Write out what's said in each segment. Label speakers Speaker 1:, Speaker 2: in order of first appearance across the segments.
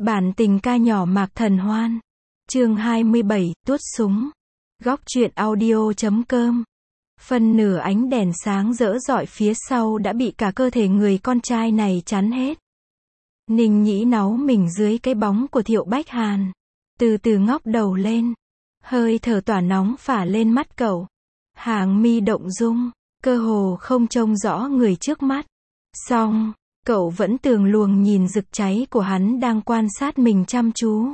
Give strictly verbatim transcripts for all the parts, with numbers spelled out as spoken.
Speaker 1: Bản tình ca nhỏ Mạc Thần Hoan. Chương hai mươi bảy, tuốt súng. Góc truyện audio chấm com. Phần nửa ánh đèn sáng rỡ rọi phía sau đã bị cả cơ thể người con trai này chắn hết. Ninh Nhĩ náu mình dưới cái bóng của Thiệu Bách Hàn. Từ từ ngóc đầu lên. Hơi thở tỏa nóng phả lên mắt cậu. Hàng mi động dung, cơ hồ không trông rõ người trước mắt. Xong, cậu vẫn tường luồng nhìn rực cháy của hắn đang quan sát mình chăm chú.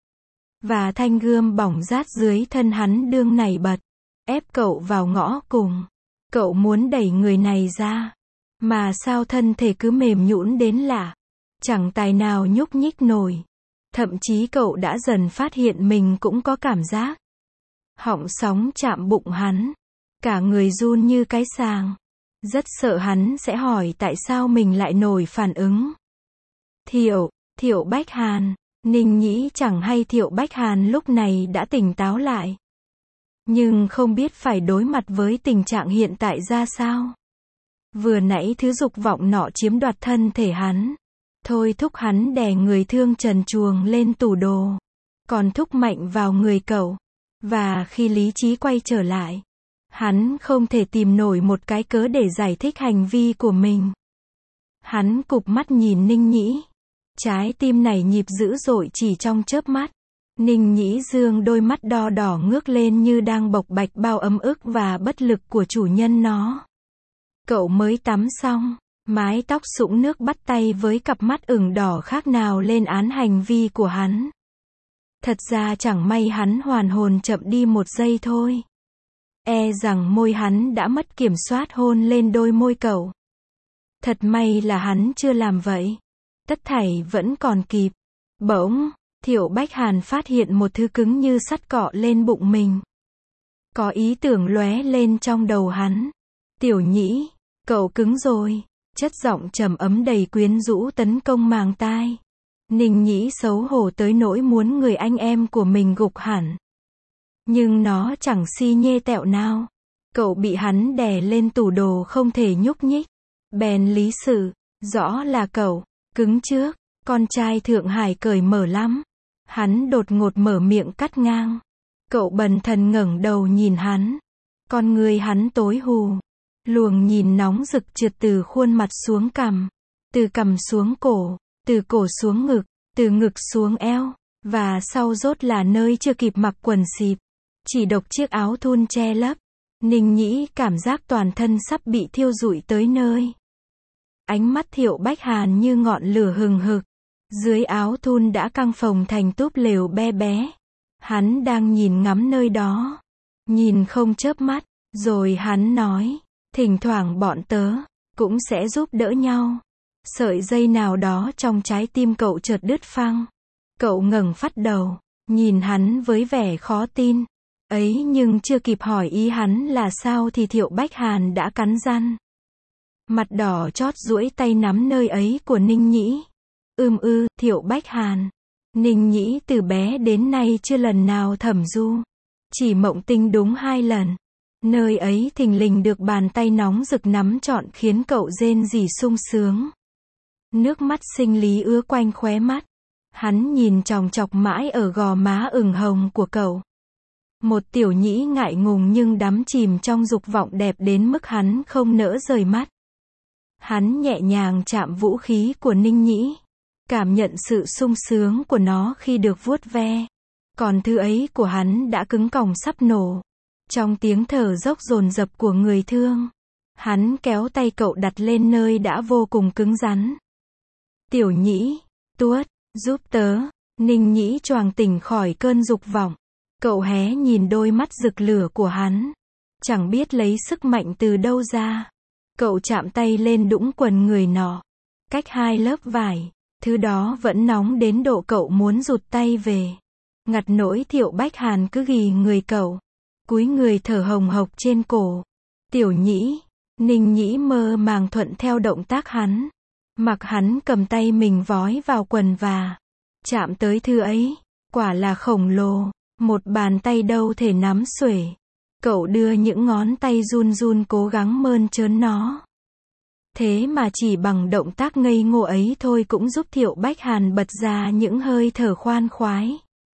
Speaker 1: Và thanh gươm bỏng rát dưới thân hắn đương nảy bật, ép cậu vào ngõ cùng. Cậu muốn đẩy người này ra, mà sao thân thể cứ mềm nhũn đến lạ, chẳng tài nào nhúc nhích nổi. Thậm chí cậu đã dần phát hiện mình cũng có cảm giác. Họng sóng chạm bụng hắn, cả người run như cái sàng. Rất sợ hắn sẽ hỏi tại sao mình lại nổi phản ứng. Thiệu, Thiệu Bách Hàn, Ninh Nhĩ chẳng hay Thiệu Bách Hàn lúc này đã tỉnh táo lại. Nhưng không biết phải đối mặt với tình trạng hiện tại ra sao. Vừa nãy thứ dục vọng nọ chiếm đoạt thân thể hắn. Thôi thúc hắn đè người thương trần truồng lên tủ đồ. Còn thúc mạnh vào người cậu. Và khi lý trí quay trở lại, hắn không thể tìm nổi một cái cớ để giải thích hành vi của mình. Hắn cụp mắt nhìn Ninh Nhĩ. Trái tim này nhịp dữ dội chỉ trong chớp mắt. Ninh Nhĩ dương đôi mắt đo đỏ ngước lên như đang bộc bạch bao ấm ức và bất lực của chủ nhân nó. Cậu mới tắm xong, mái tóc sũng nước bắt tay với cặp mắt ửng đỏ khác nào lên án hành vi của hắn. Thật ra chẳng may hắn hoàn hồn chậm đi một giây thôi. E rằng môi hắn đã mất kiểm soát hôn lên đôi môi cậu. Thật may là hắn chưa làm vậy. Tất thảy vẫn còn kịp. Bỗng, Thiệu Bách Hàn phát hiện một thứ cứng như sắt cọ lên bụng mình. Có ý tưởng lóe lên trong đầu hắn. Tiểu Nhĩ, cậu cứng rồi. Chất giọng trầm ấm đầy quyến rũ tấn công màng tai. Ninh Nhĩ xấu hổ tới nỗi muốn người anh em của mình gục hẳn. Nhưng nó chẳng si nhê tẹo nào. Cậu bị hắn đè lên tủ đồ không thể nhúc nhích. Bèn lý sự, rõ là cậu, cứng trước, con trai Thượng Hải cởi mở lắm. Hắn đột ngột mở miệng cắt ngang. Cậu bần thần ngẩng đầu nhìn hắn. Con người hắn tối hù. Luồng nhìn nóng rực trượt từ khuôn mặt xuống cằm. Từ cằm xuống cổ, từ cổ xuống ngực, từ ngực xuống eo. Và sau rốt là nơi chưa kịp mặc quần xịp. Chỉ độc chiếc áo thun che lấp. Ninh Nhĩ cảm giác toàn thân sắp bị thiêu rụi tới nơi. Ánh mắt Thiệu Bách Hàn như ngọn lửa hừng hực. Dưới áo thun đã căng phồng thành túp lều be bé. Hắn đang nhìn ngắm nơi đó. Nhìn không chớp mắt. Rồi hắn nói. Thỉnh thoảng bọn tớ cũng sẽ giúp đỡ nhau. Sợi dây nào đó trong trái tim cậu chợt đứt phăng. Cậu ngẩng phát đầu. Nhìn hắn với vẻ khó tin. Ấy nhưng chưa kịp hỏi ý hắn là sao thì Thiệu Bách Hàn đã cắn răng. Mặt đỏ chót duỗi tay nắm nơi ấy của Ninh Nhĩ. Ưm ư, Thiệu Bách Hàn. Ninh Nhĩ từ bé đến nay chưa lần nào thẩm du. Chỉ mộng tinh đúng hai lần. Nơi ấy thình lình được bàn tay nóng rực nắm trọn khiến cậu rên rỉ sung sướng. Nước mắt sinh lý ứa quanh khóe mắt. Hắn nhìn chòng chọc mãi ở gò má ửng hồng của cậu. Một Tiểu Nhĩ ngại ngùng nhưng đắm chìm trong dục vọng đẹp đến mức hắn không nỡ rời mắt. Hắn nhẹ nhàng chạm vũ khí của Ninh Nhĩ. Cảm nhận sự sung sướng của nó khi được vuốt ve. Còn thứ ấy của hắn đã cứng còng sắp nổ. Trong tiếng thở dốc dồn dập của người thương. Hắn kéo tay cậu đặt lên nơi đã vô cùng cứng rắn. Tiểu Nhĩ, tuốt, giúp tớ. Ninh Nhĩ choàng tỉnh khỏi cơn dục vọng. Cậu hé nhìn đôi mắt rực lửa của hắn. Chẳng biết lấy sức mạnh từ đâu ra. Cậu chạm tay lên đũng quần người nọ. Cách hai lớp vải. Thứ đó vẫn nóng đến độ cậu muốn rụt tay về. Ngặt nỗi Thiệu Bách Hàn cứ ghì người cậu. Cúi người thở hồng hộc trên cổ. Tiểu Nhĩ. Ninh Nhĩ mơ màng thuận theo động tác hắn. Mặc hắn cầm tay mình vói vào quần và chạm tới thứ ấy. Quả là khổng lồ. Một bàn tay đâu thể nắm xuể. Cậu đưa những ngón tay run run cố gắng mơn trớn nó. Thế mà chỉ bằng động tác ngây ngô ấy thôi cũng giúp Thiệu Bách Hàn bật ra những hơi thở khoan khoái.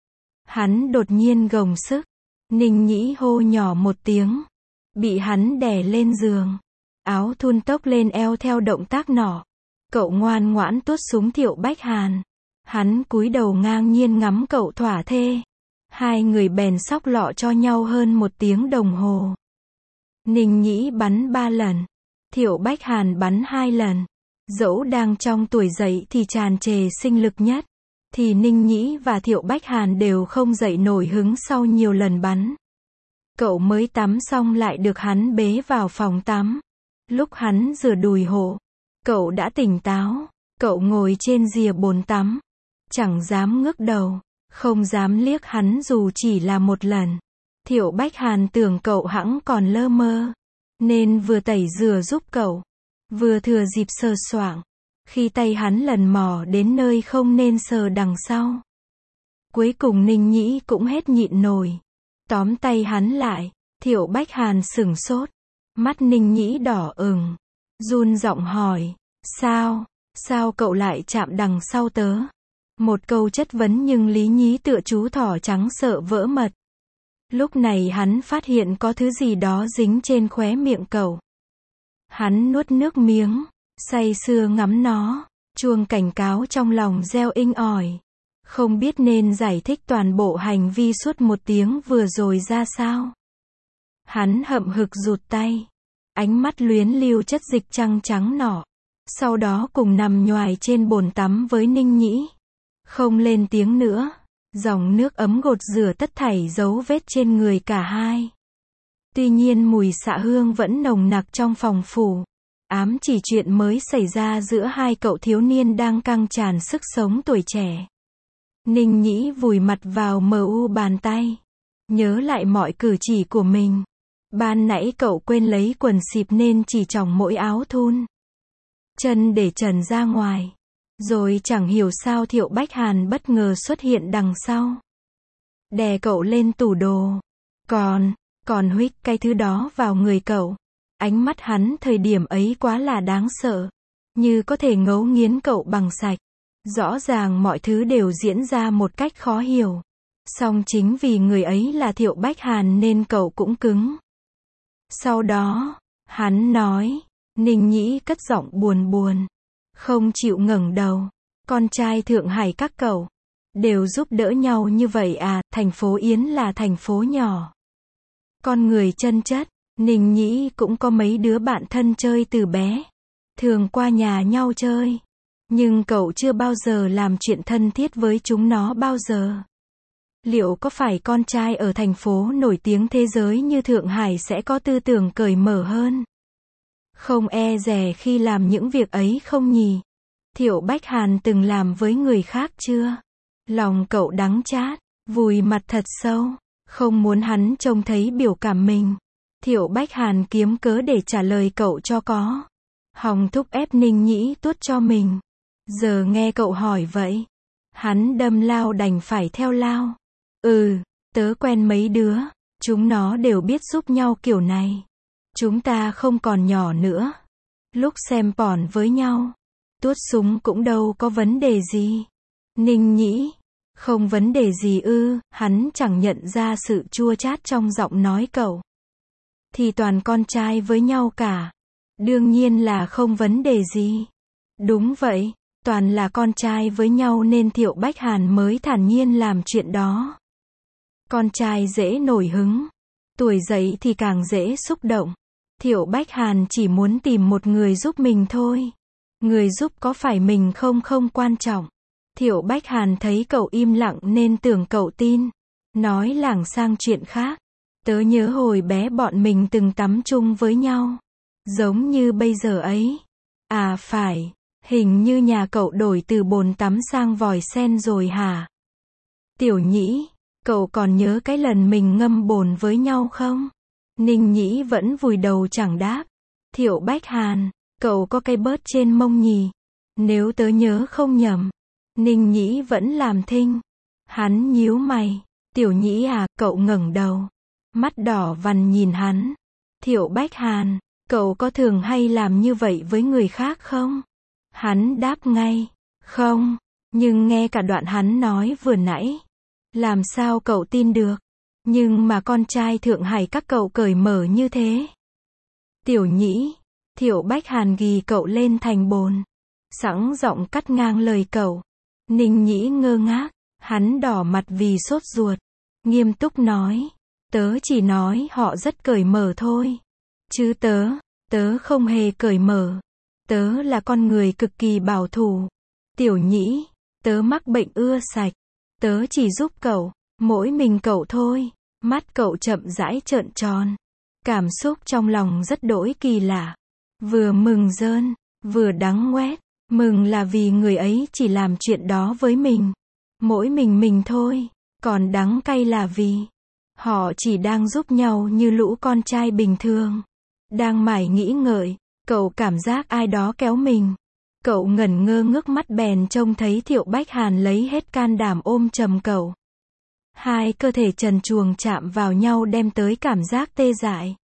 Speaker 1: Hắn đột nhiên gồng sức. Ninh Nhĩ hô nhỏ một tiếng. Bị hắn đè lên giường. Áo thun tốc lên eo theo động tác nọ. Cậu ngoan ngoãn tuốt súng Thiệu Bách Hàn. Hắn cúi đầu ngang nhiên ngắm cậu thỏa thê. Hai người bèn xóc lọ cho nhau hơn một tiếng đồng hồ. Ninh Nhĩ bắn ba lần. Thiệu Bách Hàn bắn hai lần. Dẫu đang trong tuổi dậy thì tràn trề sinh lực nhất, thì Ninh Nhĩ và Thiệu Bách Hàn đều không dậy nổi hứng sau nhiều lần bắn. Cậu mới tắm xong lại được hắn bế vào phòng tắm. Lúc hắn rửa đùi hộ, cậu đã tỉnh táo. Cậu ngồi trên rìa bồn tắm. Chẳng dám ngước đầu, không dám liếc hắn dù chỉ là một lần. Thiệu Bách Hàn tưởng cậu hẵng còn lơ mơ, nên vừa tẩy rửa giúp cậu, vừa thừa dịp sờ soạng. Khi tay hắn lần mò đến nơi không nên sờ đằng sau. Cuối cùng Ninh Nhĩ cũng hết nhịn nổi. Tóm tay hắn lại. Thiệu Bách Hàn sửng sốt. Mắt Ninh Nhĩ đỏ ửng. Run giọng hỏi. Sao? Sao cậu lại chạm đằng sau tớ? Một câu chất vấn nhưng Lý Nhĩ tựa chú thỏ trắng sợ vỡ mật. Lúc này hắn phát hiện có thứ gì đó dính trên khóe miệng cậu. Hắn nuốt nước miếng, say sưa ngắm nó, chuông cảnh cáo trong lòng reo inh ỏi. Không biết nên giải thích toàn bộ hành vi suốt một tiếng vừa rồi ra sao. Hắn hậm hực rụt tay, ánh mắt luyến lưu chất dịch trăng trắng nọ. Sau đó cùng nằm nhoài trên bồn tắm với Ninh Nhĩ. Không lên tiếng nữa. Dòng nước ấm gột rửa tất thảy dấu vết trên người cả hai. Tuy nhiên mùi xạ hương vẫn nồng nặc trong phòng phủ. Ám chỉ chuyện mới xảy ra giữa hai cậu thiếu niên đang căng tràn sức sống tuổi trẻ. Ninh Nhĩ vùi mặt vào mờ u bàn tay. Nhớ lại mọi cử chỉ của mình. Ban nãy cậu quên lấy quần xịp nên chỉ tròng mỗi áo thun. Chân để trần ra ngoài. Rồi chẳng hiểu sao Thiệu Bách Hàn bất ngờ xuất hiện đằng sau. Đè cậu lên tủ đồ. Còn, còn huých cái thứ đó vào người cậu. Ánh mắt hắn thời điểm ấy quá là đáng sợ. Như có thể ngấu nghiến cậu bằng sạch. Rõ ràng mọi thứ đều diễn ra một cách khó hiểu. Song chính vì người ấy là Thiệu Bách Hàn nên cậu cũng cứng. Sau đó, hắn nói. Ninh Nhĩ cất giọng buồn buồn. Không chịu ngẩng đầu. Con trai Thượng Hải các cậu đều giúp đỡ nhau như vậy à? Thành phố Yến là thành phố nhỏ. Con người chân chất. Ninh Nhĩ cũng có mấy đứa bạn thân chơi từ bé. Thường qua nhà nhau chơi. Nhưng cậu chưa bao giờ làm chuyện thân thiết với chúng nó bao giờ. Liệu có phải con trai ở thành phố nổi tiếng thế giới như Thượng Hải sẽ có tư tưởng cởi mở hơn? Không e dè khi làm những việc ấy không nhỉ? Thiệu Bách Hàn từng làm với người khác chưa? Lòng cậu đắng chát, vùi mặt thật sâu, không muốn hắn trông thấy biểu cảm mình. Thiệu Bách Hàn kiếm cớ để trả lời cậu cho có. Hòng thúc ép Ninh Nhĩ tuốt cho mình. Giờ nghe cậu hỏi vậy, hắn đâm lao đành phải theo lao. Ừ, tớ quen mấy đứa, chúng nó đều biết giúp nhau kiểu này. Chúng ta không còn nhỏ nữa. Lúc xem pỏn với nhau, tuốt súng cũng đâu có vấn đề gì. Ninh Nhĩ, không vấn đề gì ư? Hắn chẳng nhận ra sự chua chát trong giọng nói cậu. Thì toàn con trai với nhau cả. Đương nhiên là không vấn đề gì. Đúng vậy, toàn là con trai với nhau nên Thiệu Bách Hàn mới thản nhiên làm chuyện đó. Con trai dễ nổi hứng. Tuổi dậy thì càng dễ xúc động. Thiệu Bách Hàn chỉ muốn tìm một người giúp mình thôi. Người giúp có phải mình không không quan trọng. Thiệu Bách Hàn thấy cậu im lặng nên tưởng cậu tin. Nói lảng sang chuyện khác. Tớ nhớ hồi bé bọn mình từng tắm chung với nhau. Giống như bây giờ ấy. À phải, hình như nhà cậu đổi từ bồn tắm sang vòi sen rồi hả? Tiểu Nhĩ, cậu còn nhớ cái lần mình ngâm bồn với nhau không? Ninh Nhĩ vẫn vùi đầu chẳng đáp. Thiệu Bách Hàn, cậu có cây bớt trên mông nhỉ? Nếu tớ nhớ không nhầm. Ninh Nhĩ vẫn làm thinh. Hắn nhíu mày. Tiểu Nhĩ à? Cậu ngẩng đầu. Mắt đỏ vằn nhìn hắn. Thiệu Bách Hàn, Cậu có thường hay làm như vậy với người khác không? Hắn đáp ngay, không, nhưng nghe cả đoạn hắn nói vừa nãy. Làm sao cậu tin được? Nhưng mà con trai Thượng Hải các cậu cởi mở như thế. Tiểu Nhĩ, Thiệu Bách Hàn ghi cậu lên thành bồn. Sẵn giọng cắt ngang lời cậu. Ninh Nhĩ ngơ ngác, hắn đỏ mặt vì sốt ruột. Nghiêm túc nói, tớ chỉ nói họ rất cởi mở thôi. Chứ tớ, tớ không hề cởi mở. Tớ là con người cực kỳ bảo thủ. Tiểu Nhĩ, tớ mắc bệnh ưa sạch. Tớ chỉ giúp cậu, mỗi mình cậu thôi. Mắt cậu chậm rãi trợn tròn. Cảm xúc trong lòng rất đỗi kỳ lạ. Vừa mừng rơn, vừa đắng ngoét. Mừng là vì người ấy chỉ làm chuyện đó với mình. Mỗi mình mình thôi. Còn đắng cay là vì họ chỉ đang giúp nhau như lũ con trai bình thường. Đang mải nghĩ ngợi, cậu cảm giác ai đó kéo mình. Cậu ngẩn ngơ ngước mắt bèn trông thấy Thiệu Bách Hàn lấy hết can đảm ôm chầm cậu. Hai cơ thể trần truồng chạm vào nhau đem tới cảm giác tê dại.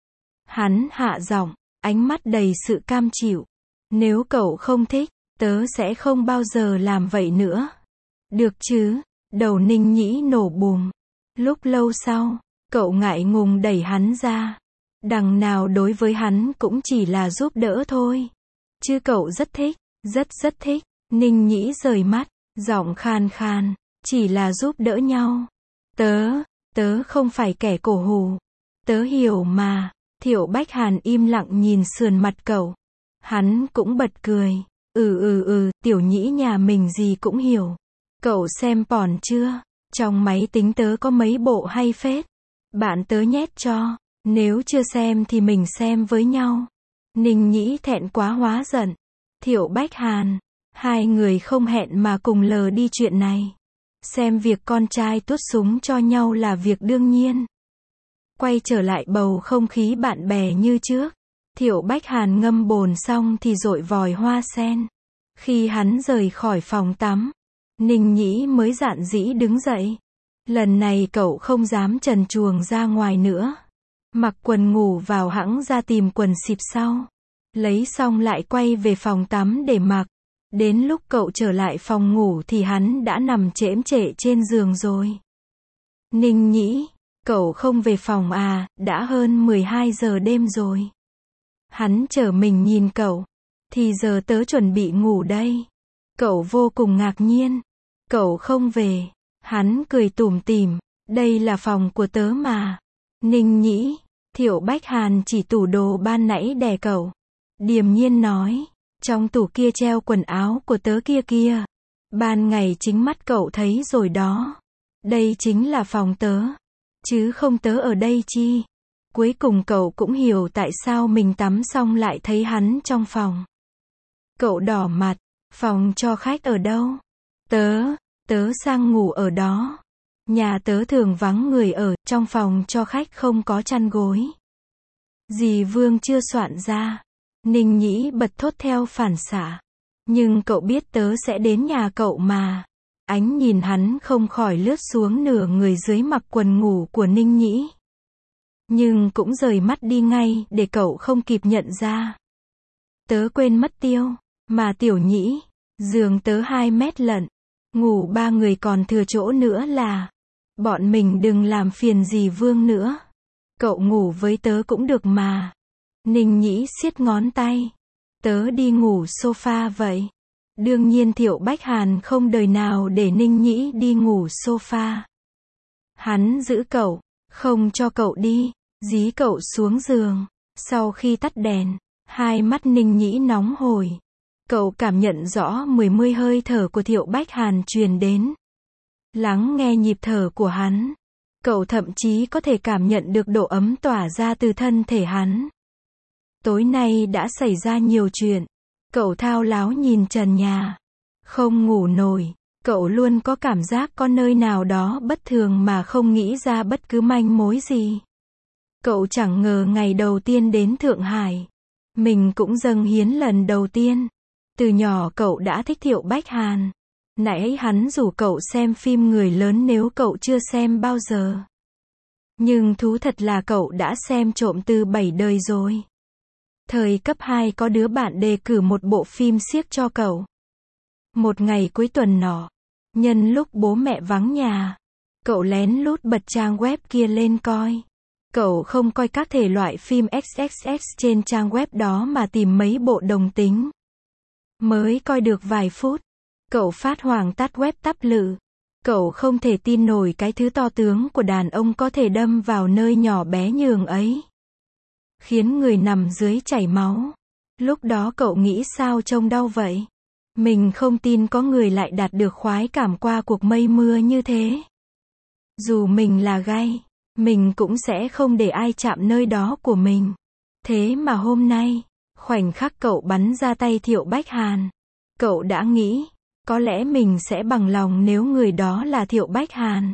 Speaker 1: Hắn hạ giọng, ánh mắt đầy sự cam chịu. Nếu cậu không thích, tớ sẽ không bao giờ làm vậy nữa. Được chứ? Đầu Ninh Nhĩ nổ bùm. Lúc lâu sau, cậu ngại ngùng đẩy hắn ra. Đằng nào đối với hắn cũng chỉ là giúp đỡ thôi. Chứ cậu rất thích, rất rất thích. Ninh Nhĩ rời mắt, giọng khan khan, chỉ là giúp đỡ nhau. Tớ, tớ không phải kẻ cổ hủ. Tớ hiểu mà. Thiệu Bách Hàn im lặng nhìn sườn mặt cậu. Hắn cũng bật cười. Ừ ừ ừ, Tiểu Nhĩ nhà mình gì cũng hiểu. Cậu xem pòn chưa? Trong máy tính tớ có mấy bộ hay phết. Bạn tớ nhét cho. Nếu chưa xem thì mình xem với nhau. Ninh Nhĩ thẹn quá hóa giận. Thiệu Bách Hàn. Hai người không hẹn mà cùng lờ đi chuyện này. Xem việc con trai tuốt súng cho nhau là việc đương nhiên. Quay trở lại bầu không khí bạn bè như trước. Thiệu Bách Hàn ngâm bồn xong thì dội vòi hoa sen. Khi hắn rời khỏi phòng tắm, Ninh Nhĩ mới dạn dĩ đứng dậy. Lần này cậu không dám trần truồng ra ngoài nữa. Mặc quần ngủ vào hẵng ra tìm quần xịp sau. Lấy xong lại quay về phòng tắm để mặc. Đến lúc cậu trở lại phòng ngủ thì hắn đã nằm chễm chệ trên giường rồi. Ninh Nhĩ, cậu không về phòng à, đã hơn mười hai giờ đêm rồi. Hắn trở mình nhìn cậu. Thì giờ tớ chuẩn bị ngủ đây. Cậu vô cùng ngạc nhiên. Cậu không về. Hắn cười tủm tỉm. Đây là phòng của tớ mà. Ninh Nhĩ, Thiệu Bách Hàn chỉ tủ đồ ban nãy đè cậu. Điềm nhiên nói. Trong tủ kia treo quần áo của tớ kia kia. Ban ngày chính mắt cậu thấy rồi đó. Đây chính là phòng tớ. Chứ không tớ ở đây chi. Cuối cùng cậu cũng hiểu tại sao mình tắm xong lại thấy hắn trong phòng. Cậu đỏ mặt. Phòng cho khách ở đâu? Tớ, tớ sang ngủ ở đó. Nhà tớ thường vắng người ở, trong phòng cho khách không có chăn gối. Dì Vương chưa soạn ra. Ninh Nhĩ bật thốt theo phản xạ. Nhưng cậu biết tớ sẽ đến nhà cậu mà. Ánh nhìn hắn không khỏi lướt xuống nửa người dưới mặc quần ngủ của Ninh Nhĩ. Nhưng cũng rời mắt đi ngay để cậu không kịp nhận ra. Tớ quên mất tiêu. Mà Tiểu Nhĩ, giường tớ hai mét lận. Ngủ ba người còn thừa chỗ nữa là. Bọn mình đừng làm phiền dì Vương nữa. Cậu ngủ với tớ cũng được mà. Ninh Nhĩ siết ngón tay. Tớ đi ngủ sofa vậy. Đương nhiên Thiệu Bách Hàn không đời nào để Ninh Nhĩ đi ngủ sofa. Hắn giữ cậu, không cho cậu đi, dí cậu xuống giường. Sau khi tắt đèn, hai mắt Ninh Nhĩ nóng hổi. Cậu cảm nhận rõ mười mươi hơi thở của Thiệu Bách Hàn truyền đến. Lắng nghe nhịp thở của hắn. Cậu thậm chí có thể cảm nhận được độ ấm tỏa ra từ thân thể hắn. Tối nay đã xảy ra nhiều chuyện. Cậu thao láo nhìn trần nhà. Không ngủ nổi. Cậu luôn có cảm giác có nơi nào đó bất thường mà không nghĩ ra bất cứ manh mối gì. Cậu chẳng ngờ ngày đầu tiên đến Thượng Hải. Mình cũng dâng hiến lần đầu tiên. Từ nhỏ cậu đã thích Thiệu Bách Hàn. Nãy hắn rủ cậu xem phim Người Lớn nếu cậu chưa xem bao giờ. Nhưng thú thật là cậu đã xem trộm từ bảy đời rồi. Thời cấp hai có đứa bạn đề cử một bộ phim xiếc cho cậu. Một ngày cuối tuần nọ, nhân lúc bố mẹ vắng nhà, cậu lén lút bật trang web kia lên coi. Cậu không coi các thể loại phim ích ích ích trên trang web đó mà tìm mấy bộ đồng tính. Mới coi được vài phút, cậu phát hoảng tắt web tắp lự. Cậu không thể tin nổi cái thứ to tướng của đàn ông có thể đâm vào nơi nhỏ bé nhường ấy, khiến người nằm dưới chảy máu. Lúc đó cậu nghĩ sao trông đau vậy? Mình không tin có người lại đạt được khoái cảm qua cuộc mây mưa như thế. Dù mình là gay, mình cũng sẽ không để ai chạm nơi đó của mình. Thế mà hôm nay, khoảnh khắc cậu bắn ra tay Thiệu Bách Hàn, cậu đã nghĩ, có lẽ mình sẽ bằng lòng nếu người đó là Thiệu Bách Hàn.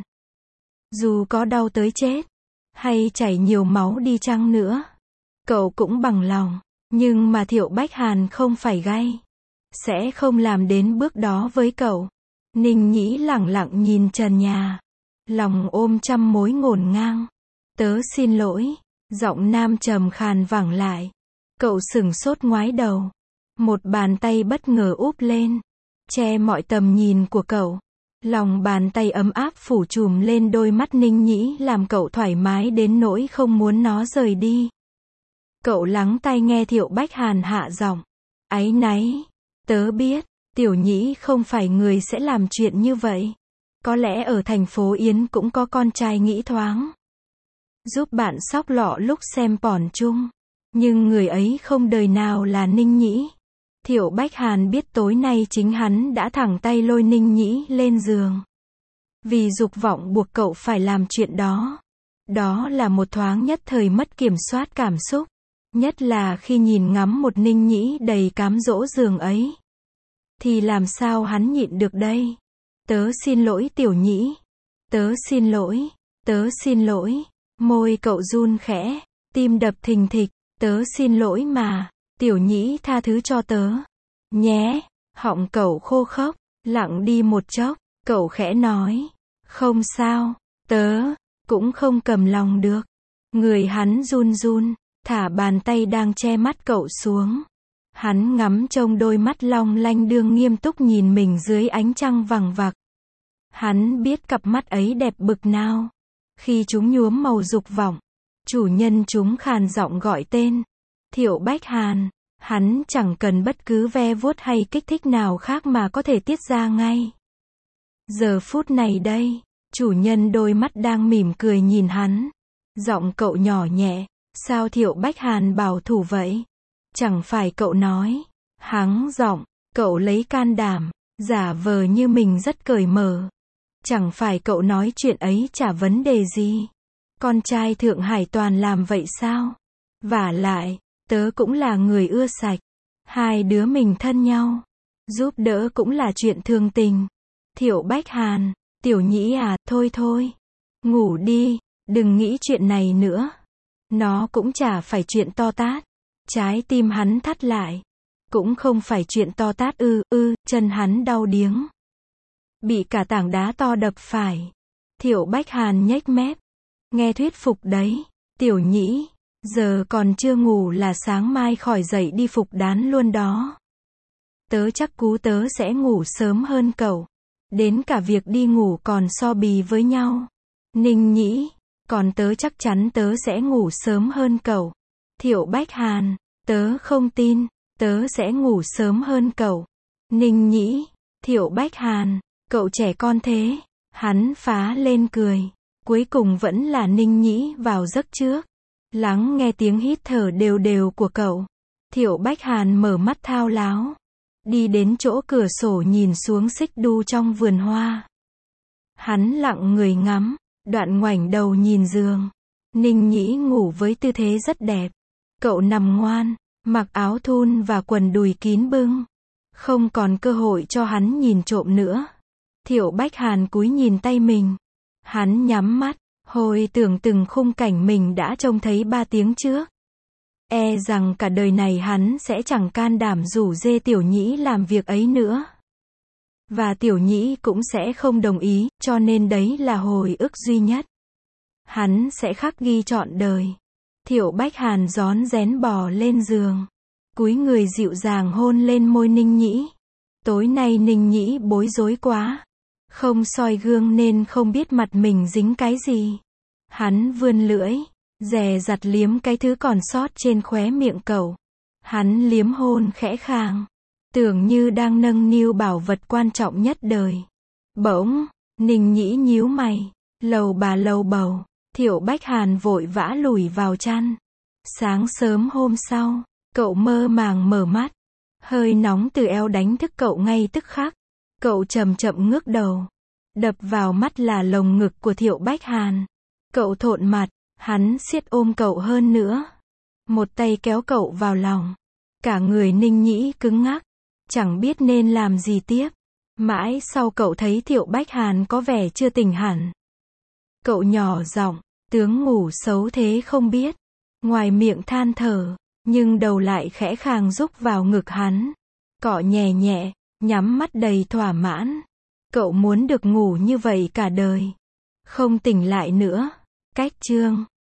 Speaker 1: Dù có đau tới chết, hay chảy nhiều máu đi chăng nữa, cậu cũng bằng lòng. Nhưng mà Thiệu Bách Hàn không phải gay, sẽ không làm đến bước đó với cậu. Ninh Nhĩ lẳng lặng nhìn trần nhà, lòng ôm trăm mối ngổn ngang. Tớ xin lỗi, giọng nam trầm khàn vẳng lại. Cậu sửng sốt ngoái đầu. Một bàn tay bất ngờ úp lên, che mọi tầm nhìn của cậu. Lòng bàn tay ấm áp phủ trùm lên đôi mắt Ninh Nhĩ làm cậu thoải mái đến nỗi không muốn nó rời đi. Cậu lắng tai nghe Thiệu Bách Hàn hạ giọng. Áy náy, tớ biết, Tiểu Nhĩ không phải người sẽ làm chuyện như vậy. Có lẽ ở thành phố Yến cũng có con trai nghĩ thoáng giúp bạn xóc lọ lúc xem pỏn chung. Nhưng người ấy không đời nào là Ninh Nhĩ. Thiệu Bách Hàn biết tối nay chính hắn đã thẳng tay lôi Ninh Nhĩ lên giường. Vì dục vọng buộc cậu phải làm chuyện đó. Đó là một thoáng nhất thời mất kiểm soát cảm xúc. Nhất là khi nhìn ngắm một Ninh Nhĩ đầy cám dỗ giường ấy. Thì làm sao hắn nhịn được đây? Tớ xin lỗi Tiểu Nhĩ. Tớ xin lỗi. Tớ xin lỗi. Môi cậu run khẽ. Tim đập thình thịch. Tớ xin lỗi mà. Tiểu Nhĩ tha thứ cho tớ. Nhé. Họng cậu khô khốc. Lặng đi một chốc. Cậu khẽ nói. Không sao. Tớ cũng không cầm lòng được. Người hắn run run. Thả bàn tay đang che mắt cậu xuống. Hắn ngắm trông đôi mắt long lanh đương nghiêm túc nhìn mình dưới ánh trăng vằng vặc. Hắn biết cặp mắt ấy đẹp bực nào. Khi chúng nhuốm màu dục vọng, chủ nhân chúng khàn giọng gọi tên. Thiệu Bách Hàn. Hắn chẳng cần bất cứ ve vuốt hay kích thích nào khác mà có thể tiết ra ngay. Giờ phút này đây, chủ nhân đôi mắt đang mỉm cười nhìn hắn. Giọng cậu nhỏ nhẹ. Sao Thiệu Bách Hàn bảo thủ vậy? Chẳng phải cậu nói. Hắng giọng, cậu lấy can đảm, giả vờ như mình rất cởi mở. Chẳng phải cậu nói chuyện ấy chả vấn đề gì. Con trai Thượng Hải toàn làm vậy sao? Vả lại, tớ cũng là người ưa sạch. Hai đứa mình thân nhau. Giúp đỡ cũng là chuyện thường tình. Thiệu Bách Hàn, Tiểu Nhĩ à, thôi thôi. Ngủ đi, đừng nghĩ chuyện này nữa. Nó cũng chả phải chuyện to tát. Trái tim hắn thắt lại. Cũng không phải chuyện to tát ư, ư, chân hắn đau điếng. Bị cả tảng đá to đập phải. Thiệu Bách Hàn nhếch mép. Nghe thuyết phục đấy. Tiểu Nhĩ, giờ còn chưa ngủ là sáng mai khỏi dậy đi phục đán luôn đó. Tớ chắc cú tớ sẽ ngủ sớm hơn cậu. Đến cả việc đi ngủ còn so bì với nhau. Ninh Nhĩ, còn tớ chắc chắn tớ sẽ ngủ sớm hơn cậu. Thiệu Bách Hàn, tớ không tin, tớ sẽ ngủ sớm hơn cậu. Ninh Nhĩ, Thiệu Bách Hàn, cậu trẻ con thế. Hắn phá lên cười. Cuối cùng vẫn là Ninh Nhĩ vào giấc trước. Lắng nghe tiếng hít thở đều đều của cậu. Thiệu Bách Hàn mở mắt thao láo. Đi đến chỗ cửa sổ nhìn xuống xích đu trong vườn hoa. Hắn lặng người ngắm, đoạn ngoảnh đầu nhìn giường. Ninh Nhĩ ngủ với tư thế rất đẹp. Cậu nằm ngoan, mặc áo thun và quần đùi kín bưng. Không còn cơ hội cho hắn nhìn trộm nữa. Thiệu Bách Hàn cúi nhìn tay mình. Hắn nhắm mắt, hồi tưởng từng khung cảnh mình đã trông thấy ba tiếng trước. E rằng cả đời này hắn sẽ chẳng can đảm rủ dê Tiểu Nhĩ làm việc ấy nữa. Và Tiểu Nhĩ cũng sẽ không đồng ý, cho nên đấy là hồi ức duy nhất. Hắn sẽ khắc ghi trọn đời. Thiệu Bách Hàn rón rén bò lên giường. Cúi người dịu dàng hôn lên môi Ninh Nhĩ. Tối nay Ninh Nhĩ bối rối quá. Không soi gương nên không biết mặt mình dính cái gì. Hắn vươn lưỡi, dè dặt liếm cái thứ còn sót trên khóe miệng cậu. Hắn liếm hôn khẽ khàng. Tưởng như đang nâng niu bảo vật quan trọng nhất đời. Bỗng, Ninh Nhĩ nhíu mày. Lầu bà lầu bầu. Thiệu Bách Hàn vội vã lùi vào chăn. Sáng sớm hôm sau, cậu mơ màng mở mắt. Hơi nóng từ eo đánh thức cậu ngay tức khắc. Cậu chậm chậm ngước đầu. Đập vào mắt là lồng ngực của Thiệu Bách Hàn. Cậu thộn mặt, hắn siết ôm cậu hơn nữa. Một tay kéo cậu vào lòng. Cả người Ninh Nhĩ cứng ngắc, chẳng biết nên làm gì tiếp. Mãi sau cậu thấy Thiệu Bách Hàn có vẻ chưa tỉnh hẳn. Cậu nhỏ giọng, tướng ngủ xấu thế không biết. Ngoài miệng than thở, nhưng đầu lại khẽ khàng rúc vào ngực hắn. Cọ nhẹ nhẹ, nhắm mắt đầy thỏa mãn. Cậu muốn được ngủ như vậy cả đời. Không tỉnh lại nữa. Cách chương